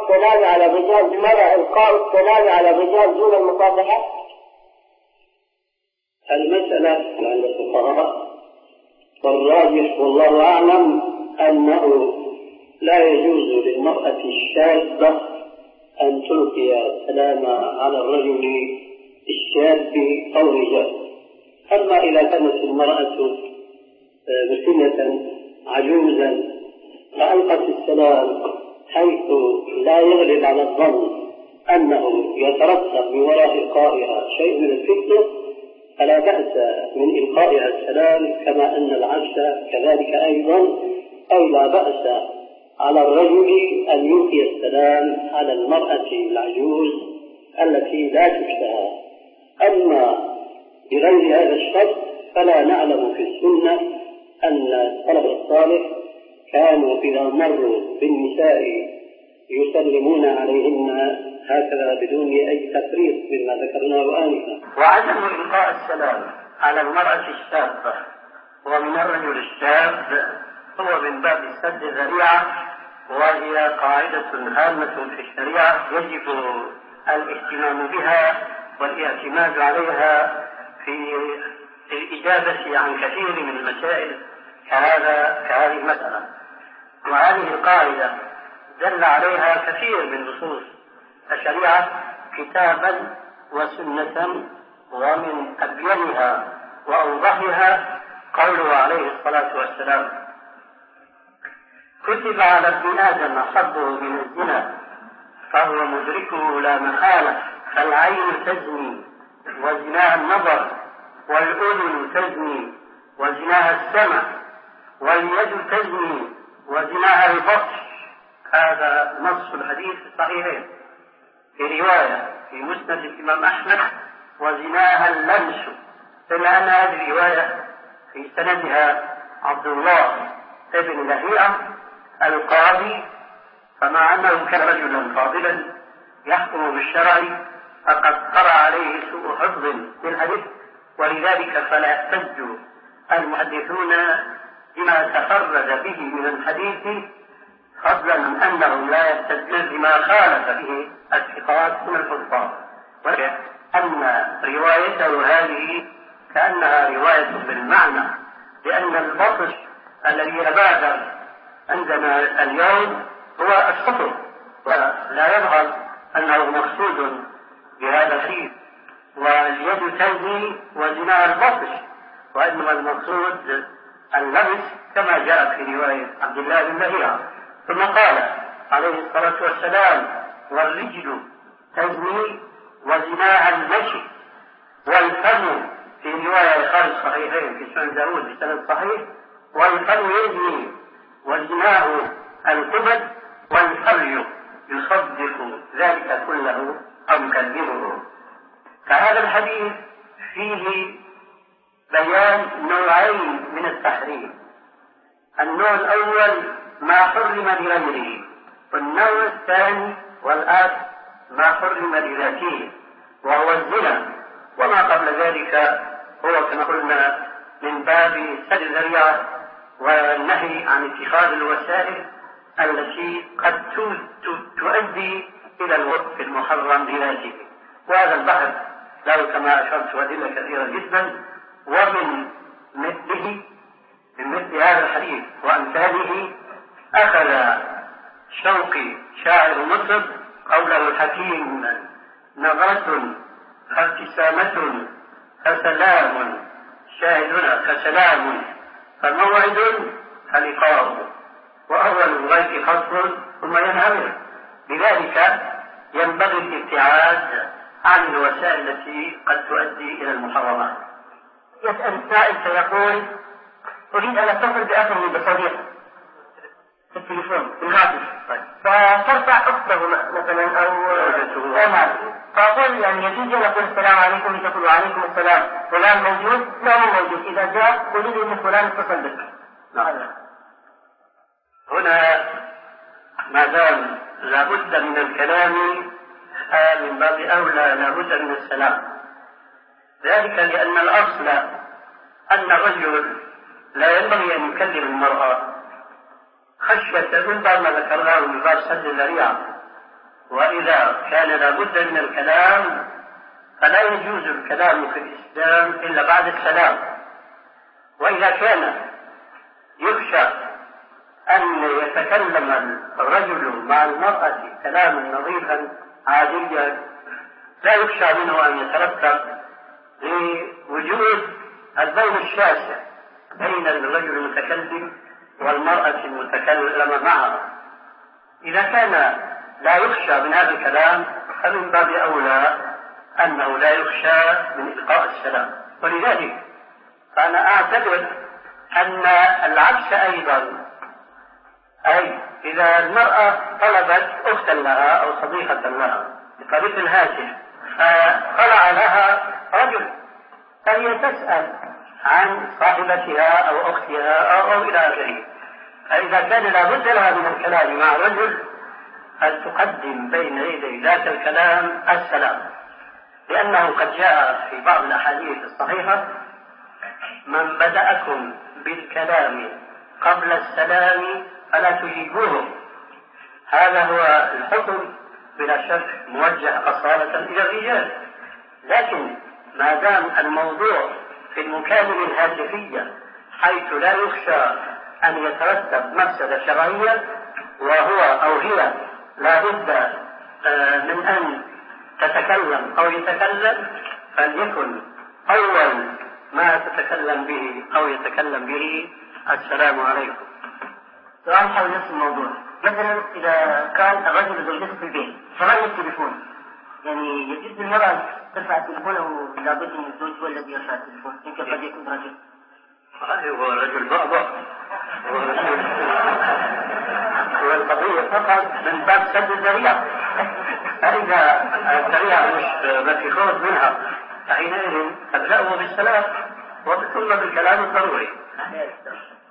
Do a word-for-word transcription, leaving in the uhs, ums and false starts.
السلام على الرجال بمعنى إلقاء السلام على الرجال دون المصافحة؟ المسألة عند الفقهاء والراجح والله أعلم أنه لا يجوز للمرأة الشاذة أن تلقي السلام على الرجل الشاذ أو الرجال. أما إذا كانت المرأة مسنة عجوزا فألقت السلام حيث لا يغلب على الظن أنه يترتب من وراء إلقائها شيء من الفتنة فلا بأس من إلقائها السلام، كما أن العكس كذلك أيضا، أي لا بأس على الرجل أن يلقي السلام على المرأة العجوز التي لا تشتهى. أما بغير هذا الشرط فلا نعلم في السنة أن السلف الصالح كانوا إذا مروا بالنساء يسلمون عليهن هكذا بدون أي تفريط مما ذكرناه آنفا. وعدم إلقاء السلام على المرأة الشاذة ومن الرجل الشاذ هو من باب سد الذريعة، وهي قاعدة هامة في الشريعة يجب الاهتمام بها والاعتماد عليها في الإجابة عن كثير من المسائل كهذا كهذه المسألة. وهذه القاعدة دل عليها كثير من نصوص الشريعة كتابا وسنة، ومن أبينها وأوضحها قوله عليه الصلاة والسلام: كتب على ابن آدم حظه من الزنا فهو مدركه لا محالة، فالعين تزني وزناها النظر، والأذن تزني وزناها السمع، واليد تزني وزناها البطش. هذا نص الحديث الصحيحين. في رواية في مسند الإمام أحمد: وزناها اللمس، إلا أن هذه الرواية في سندها عبد الله ابن لهيعة القاضي، فمع أنه كان رجلا فاضلا يحكم بالشرع فقد قرأ عليه سوء حفظ للحديث، ولذلك فلا يحتج المحدثون بما تفرد به من الحديث، فضلا من أنه لا يستدل بما خالف به الثقات من الحفاظ، وأن روايته هذه كأنها رواية بالمعنى، لأن البطش الذي يبادر عندنا اليوم هو السطر، ولا يظهر أنه مقصود بهذا الحديث. واليد تزني وزناها البطش، وإنما المقصود اللمس كما جاء في رواية عبد الله بن لهيعة. ثم قال عليه الصلاة والسلام: والرجل تزني وزناها المشي، والفم في رواية خارج الصحيحين في سنن داود بسند صحيح: والفم يزني وزناه الكبد، والفرج يصدق ذلك كله أو يكذبه. فهذا الحديث فيه بيان نوعين من التحريم: النوع الأول ما حرم لغيره، والنوع الثاني والآخر ما حرم لذاته وهو الزنا. وما قبل ذلك هو كما قلنا من باب سد الذريعة والنهي عن اتخاذ الوسائل التي قد تؤدي إلى الوقف المحرم بذاته. وهذا البحث له كما أشرت أدلة كثيرة جدا، ومن مثله من مثل هذا الحديث وأمثاله أخذ شوقي شاعر مصر قوله الحكيم: نظرة فابتسامة فسلام، شاهدنا فسلام، فموعد فلقاء، وأول الغيث خصم ثم ينهمر. بذلك ينبغي الابتعاد عن الوسائل التي قد تؤدي إلى المحرمات. يسأل السائل فيقول: أريد أن أتصل بأخي بصديق في التليفون بالهاتف، فترفع أخته مثلا أو أمال، فأقول يعني يجوز أن أقول السلام عليكم لتقول عليكم السلام، فلان موجود؟ لا مو موجود. إذا جاء أريد أن فلان اتصل بك. نعم. هنا ما دام لابد من الكلام من باب أولى لابد من السلام، ذلك لأن الأصل أن الرجل لا ينبغي أن يكلم المرأة خشية من بعد ما ذكرناه من باب سد الذريعة، وإذا كان لابد من الكلام فلا يجوز الكلام في الإسلام إلا بعد السلام. وإذا كان يخشى أن يتكلم الرجل مع المرأة كلاما نظيفا عاديا لا يخشى منه أن يترتب لوجود البين الشاسع بين الرجل المتكلم والمرأة المتكلمة معها. إذا كان لا يخشى من هذا الكلام فمن باب أولى أنه لا يخشى من إلقاء السلام. ولذلك فأنا أعتبر أن العكس أيضا، أي إذا المرأة طلبت أختا لها أو صديقة لها بطريق الهاتف فطلع لها رجل فهي تسأل عن صاحبتها أو أختها أو, أو إلى آخره. فإذا كان لابد لها من الكلام مع رجل أن تقدم بين يدي ذات الكلام السلام، لأنه قد جاء في بعض الأحاديث الصحيحة: من بدأكم بالكلام قبل السلام فلا تجيبوه. هذا هو الحكم بلا شك موجه أصالة إلى الرجال، لكن ما دام الموضوع في المكالمة الهاتفية حيث لا يخشى أن يترتب مفسدة شرعية وهو أو هي لا بد من أن تتكلم أو يتكلم، فليكن أول ما تتكلم به أو يتكلم به السلام عليكم. سؤال حول نفس الموضوع. مثلا إذا كان الرجل زوجته في البيت فرن التليفون، يعني يجوز للمرأة ترفع التليفون أو لابد من الزوج هو الذي يرفع التليفون؟ يمكن قد يكون رجل. هو رجل بعضه والقضية فقط من باب سد الذريعة. فإذا الذريعة مش بس خوف منها فحينئذ تبدأه بالسلام وثم بالكلام الضروري.